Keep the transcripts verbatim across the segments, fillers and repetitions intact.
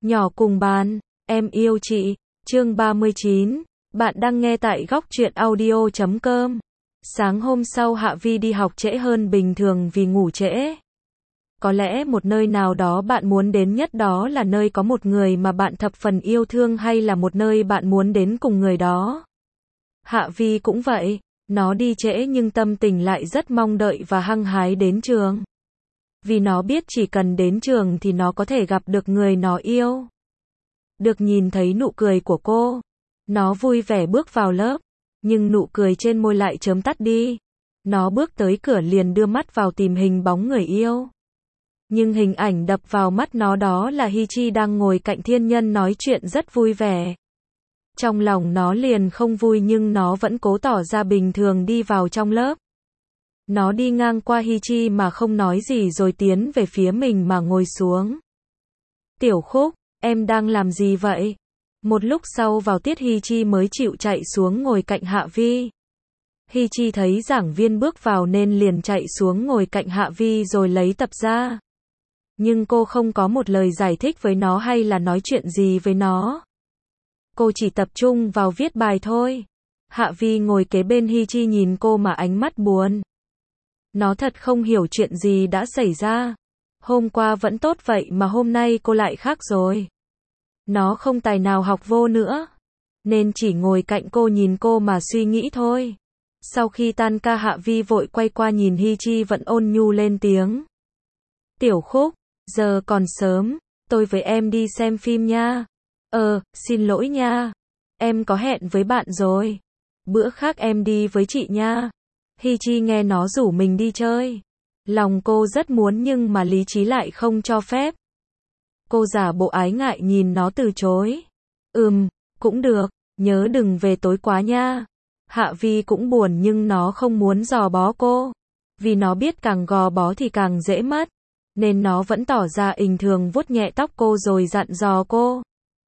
Nhỏ cùng bàn, em yêu chị, chương ba mươi chín, bạn đang nghe tại góc truyện audio chấm com. Sáng hôm sau Hạ Vi đi học trễ hơn bình thường vì ngủ trễ. Có lẽ một nơi nào đó bạn muốn đến nhất đó là nơi có một người mà bạn thập phần yêu thương hay là một nơi bạn muốn đến cùng người đó. Hạ Vi cũng vậy, nó đi trễ nhưng tâm tình lại rất mong đợi và hăng hái đến trường. Vì nó biết chỉ cần đến trường thì nó có thể gặp được người nó yêu. Được nhìn thấy nụ cười của cô, nó vui vẻ bước vào lớp, nhưng nụ cười trên môi lại chớm tắt đi. Nó bước tới cửa liền đưa mắt vào tìm hình bóng người yêu. Nhưng hình ảnh đập vào mắt nó đó là Hi Chi đang ngồi cạnh Thiên Nhân nói chuyện rất vui vẻ. Trong lòng nó liền không vui nhưng nó vẫn cố tỏ ra bình thường đi vào trong lớp. Nó đi ngang qua Hi Chi mà không nói gì rồi tiến về phía mình mà ngồi xuống. Tiểu Khúc, em đang làm gì vậy? Một lúc sau vào tiết Hi Chi mới chịu chạy xuống ngồi cạnh Hạ Vi. Hi Chi thấy giảng viên bước vào nên liền chạy xuống ngồi cạnh Hạ Vi rồi lấy tập ra. Nhưng cô không có một lời giải thích với nó hay là nói chuyện gì với nó. Cô chỉ tập trung vào viết bài thôi. Hạ Vi ngồi kế bên Hi Chi nhìn cô mà ánh mắt buồn. Nó thật không hiểu chuyện gì đã xảy ra. Hôm qua vẫn tốt vậy mà hôm nay cô lại khác rồi. Nó không tài nào học vô nữa, nên chỉ ngồi cạnh cô nhìn cô mà suy nghĩ thôi. Sau khi tan ca Hạ Vi vội quay qua nhìn Hi Chi vẫn ôn nhu lên tiếng. Tiểu Khúc, giờ còn sớm, tôi với em đi xem phim nha. Ờ, xin lỗi nha. Em có hẹn với bạn rồi. Bữa khác em đi với chị nha. Hi Chi nghe nó rủ mình đi chơi. Lòng cô rất muốn nhưng mà lý trí lại không cho phép. Cô giả bộ ái ngại nhìn nó từ chối. Ừm, cũng được, nhớ đừng về tối quá nha. Hạ Vi cũng buồn nhưng nó không muốn gò bó cô. Vì nó biết càng gò bó thì càng dễ mất. Nên nó vẫn tỏ ra bình thường vuốt nhẹ tóc cô rồi dặn dò cô.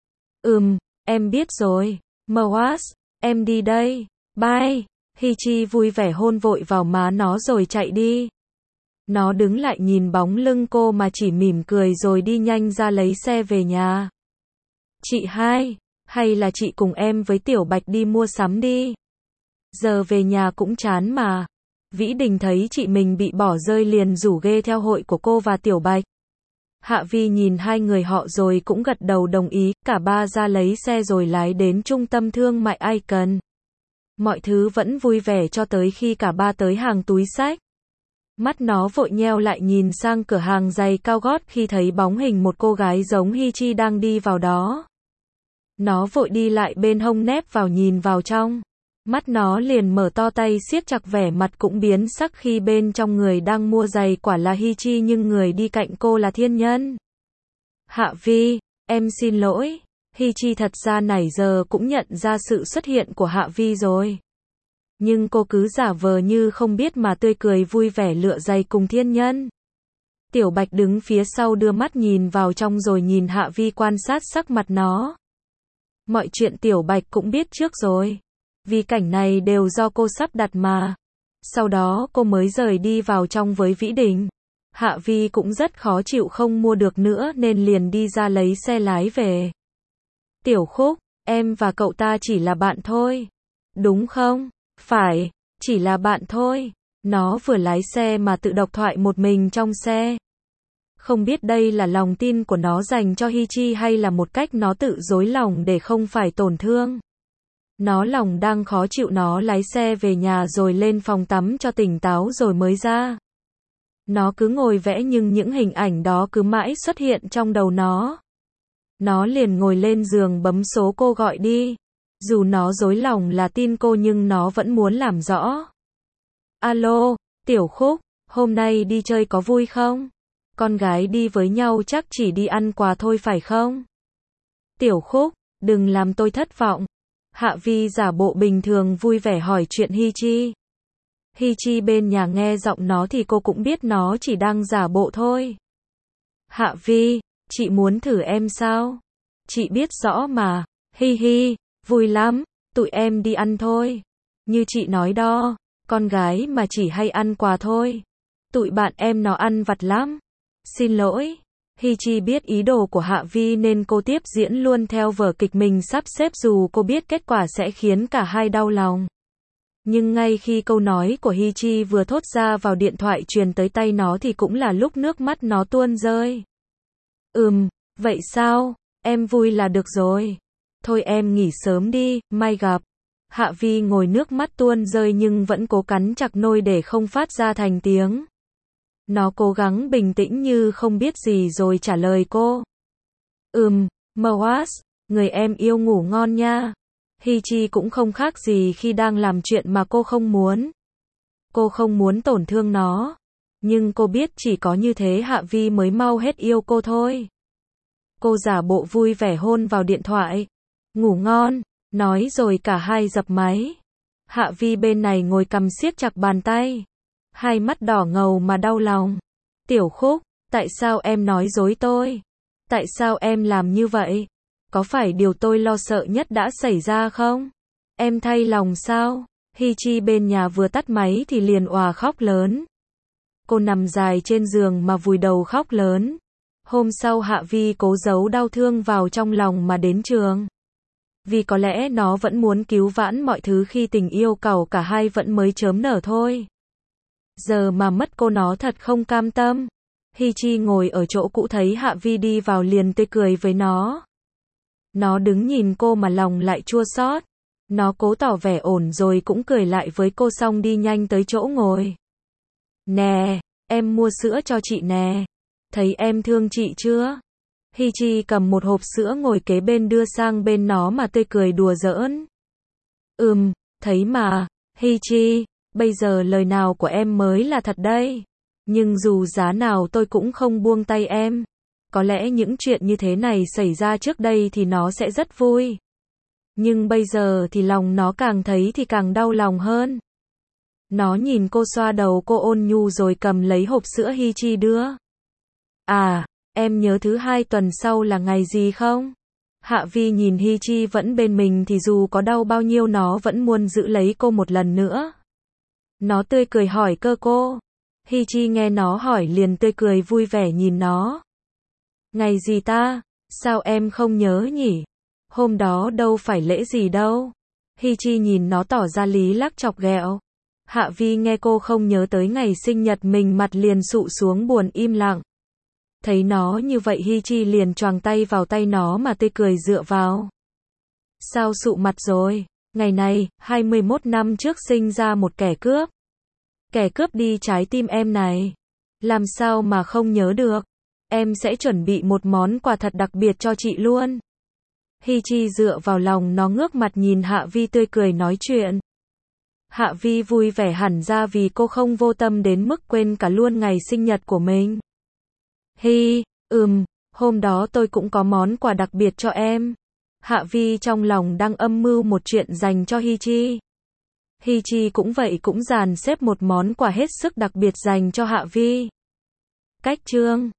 Ừm, em biết rồi. Mwas, em đi đây. Bye. Hi Chi vui vẻ hôn vội vào má nó rồi chạy đi. Nó đứng lại nhìn bóng lưng cô mà chỉ mỉm cười rồi đi nhanh ra lấy xe về nhà. Chị hai, hay là chị cùng em với Tiểu Bạch đi mua sắm đi. Giờ về nhà cũng chán mà. Vĩ Đình thấy chị mình bị bỏ rơi liền rủ ghê theo hội của cô và Tiểu Bạch. Hạ Vi nhìn hai người họ rồi cũng gật đầu đồng ý, cả ba ra lấy xe rồi lái đến trung tâm thương mại Icon. Mọi thứ vẫn vui vẻ cho tới khi cả ba tới hàng túi xách. Mắt nó vội nheo lại nhìn sang cửa hàng giày cao gót khi thấy bóng hình một cô gái giống Hi Chi đang đi vào đó. Nó vội đi lại bên hông nép vào nhìn vào trong. Mắt nó liền mở to tay siết chặt, vẻ mặt cũng biến sắc khi bên trong người đang mua giày quả là Hi Chi nhưng người đi cạnh cô là Thiên Nhân. Hạ Vi, em xin lỗi. Hi Chi thật ra nãy giờ cũng nhận ra sự xuất hiện của Hạ Vi rồi. Nhưng cô cứ giả vờ như không biết mà tươi cười vui vẻ lựa giày cùng Thiên Nhân. Tiểu Bạch đứng phía sau đưa mắt nhìn vào trong rồi nhìn Hạ Vi quan sát sắc mặt nó. Mọi chuyện Tiểu Bạch cũng biết trước rồi. Vì cảnh này đều do cô sắp đặt mà. Sau đó cô mới rời đi vào trong với Vĩ Đình. Hạ Vi cũng rất khó chịu không mua được nữa nên liền đi ra lấy xe lái về. Tiểu Khúc, em và cậu ta chỉ là bạn thôi. Đúng không? Phải, chỉ là bạn thôi. Nó vừa lái xe mà tự độc thoại một mình trong xe. Không biết đây là lòng tin của nó dành cho Hi Chi hay là một cách nó tự dối lòng để không phải tổn thương. Nó lòng đang khó chịu nó lái xe về nhà rồi lên phòng tắm cho tỉnh táo rồi mới ra. Nó cứ ngồi vẽ nhưng những hình ảnh đó cứ mãi xuất hiện trong đầu nó. Nó liền ngồi lên giường bấm số cô gọi đi. Dù nó dối lòng là tin cô nhưng nó vẫn muốn làm rõ. Alo, Tiểu Khúc, hôm nay đi chơi có vui không? Con gái đi với nhau chắc chỉ đi ăn quà thôi phải không? Tiểu Khúc, đừng làm tôi thất vọng. Hạ Vi giả bộ bình thường vui vẻ hỏi chuyện Hi Chi. Hi Chi bên nhà nghe giọng nó thì cô cũng biết nó chỉ đang giả bộ thôi. Hạ Vi, chị muốn thử em sao? Chị biết rõ mà. Hi hi, vui lắm, tụi em đi ăn thôi. Như chị nói đó, con gái mà chỉ hay ăn quà thôi. Tụi bạn em nó ăn vặt lắm. Xin lỗi. Hi Chi biết ý đồ của Hạ Vi nên cô tiếp diễn luôn theo vở kịch mình sắp xếp dù cô biết kết quả sẽ khiến cả hai đau lòng. Nhưng ngay khi câu nói của Hi Chi vừa thốt ra vào điện thoại truyền tới tay nó thì cũng là lúc nước mắt nó tuôn rơi. Ừm, vậy sao? Em vui là được rồi. Thôi em nghỉ sớm đi, mai gặp. Hạ Vi ngồi nước mắt tuôn rơi nhưng vẫn cố cắn chặt môi để không phát ra thành tiếng. Nó cố gắng bình tĩnh như không biết gì rồi trả lời cô. Ừm, Mwas, người em yêu ngủ ngon nha. Hi Chi cũng không khác gì khi đang làm chuyện mà cô không muốn. Cô không muốn tổn thương nó. Nhưng cô biết chỉ có như thế Hạ Vi mới mau hết yêu cô thôi. Cô giả bộ vui vẻ hôn vào điện thoại. Ngủ ngon, nói rồi cả hai dập máy. Hạ Vi bên này ngồi cầm siết chặt bàn tay. Hai mắt đỏ ngầu mà đau lòng. Tiểu Khúc, tại sao em nói dối tôi? Tại sao em làm như vậy? Có phải điều tôi lo sợ nhất đã xảy ra không? Em thay lòng sao? Hi Chi bên nhà vừa tắt máy thì liền òa khóc lớn. Cô nằm dài trên giường mà vùi đầu khóc lớn. Hôm sau Hạ Vi cố giấu đau thương vào trong lòng mà đến trường. Vì có lẽ nó vẫn muốn cứu vãn mọi thứ khi tình yêu cầu cả hai vẫn mới chớm nở thôi. Giờ mà mất cô nó thật không cam tâm. Hi Chi ngồi ở chỗ cũ thấy Hạ Vi đi vào liền tươi cười với nó. Nó đứng nhìn cô mà lòng lại chua xót. Nó cố tỏ vẻ ổn rồi cũng cười lại với cô xong đi nhanh tới chỗ ngồi. Nè, em mua sữa cho chị nè. Thấy em thương chị chưa? Hi Chi cầm một hộp sữa ngồi kế bên đưa sang bên nó mà tươi cười đùa giỡn. Ừm, thấy mà, Hi Chi, bây giờ lời nào của em mới là thật đây. Nhưng dù giá nào tôi cũng không buông tay em. Có lẽ những chuyện như thế này xảy ra trước đây thì nó sẽ rất vui. Nhưng bây giờ thì lòng nó càng thấy thì càng đau lòng hơn. Nó nhìn cô xoa đầu cô ôn nhu rồi cầm lấy hộp sữa Hi Chi đưa. À, em nhớ thứ hai tuần sau là ngày gì không? Hạ Vi nhìn Hi Chi vẫn bên mình thì dù có đau bao nhiêu nó vẫn muốn giữ lấy cô một lần nữa. Nó tươi cười hỏi cơ cô. Hi Chi nghe nó hỏi liền tươi cười vui vẻ nhìn nó. Ngày gì ta? Sao em không nhớ nhỉ? Hôm đó đâu phải lễ gì đâu. Hi Chi nhìn nó tỏ ra lý lắc chọc ghẹo. Hạ Vi nghe cô không nhớ tới ngày sinh nhật mình mặt liền sụ xuống buồn im lặng. Thấy nó như vậy Hi Chi liền choàng tay vào tay nó mà tươi cười dựa vào. Sao sụ mặt rồi? Ngày này, hai mươi mốt năm trước sinh ra một kẻ cướp. Kẻ cướp đi trái tim em này. Làm sao mà không nhớ được? Em sẽ chuẩn bị một món quà thật đặc biệt cho chị luôn. Hi Chi dựa vào lòng nó ngước mặt nhìn Hạ Vi tươi cười nói chuyện. Hạ Vi vui vẻ hẳn ra vì cô không vô tâm đến mức quên cả luôn ngày sinh nhật của mình. Hi, ừm, hôm đó tôi cũng có món quà đặc biệt cho em. Hạ Vi trong lòng đang âm mưu một chuyện dành cho Hi Chi. Hi Chi cũng vậy cũng dàn xếp một món quà hết sức đặc biệt dành cho Hạ Vi. Cách chương